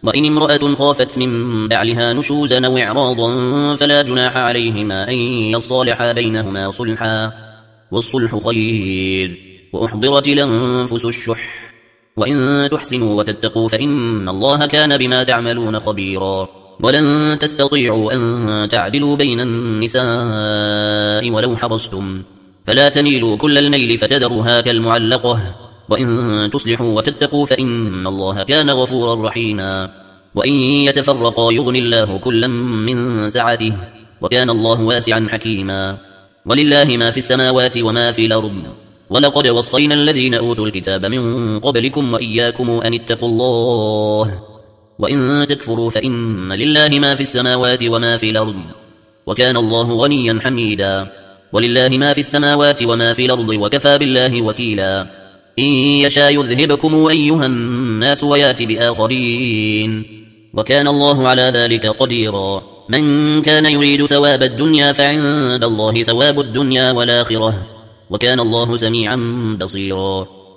وإن امرأة خافت من بعلها نشوزا أو إعراضا فلا جناح عليهما أن يصالحا بينهما صلحا، والصلح خير، وأحضرت الأنفس الشح، وإن تحسنوا وتتقوا فإن الله كان بما تعملون خبيرا. ولن تستطيعوا أن تعدلوا بين النساء ولو حرصتم، فلا تميلوا كل الميل فتذروها كالمعلقة، وإن تصلحوا وتتقوا فإن الله كان غفورا رحيما. وإن يتفرقا يغني الله كلا من سعته، وكان الله واسعا حكيما. ولله ما في السماوات وما في الأرض، ولقد وصينا الذين أوتوا الكتاب من قبلكم وإياكم أن اتقوا الله، وإن تكفروا فإن لله ما في السماوات وما في الأرض، وكان الله غنيا حميدا. ولله ما في السماوات وما في الأرض، وكفى بالله وكيلا. إن يشاء يذهبكم أيها الناس ويات بآخرين، وكان الله على ذلك قديرا. من كان يريد ثواب الدنيا فعند الله ثواب الدنيا والآخرة، وكان الله سميعا بصيرا.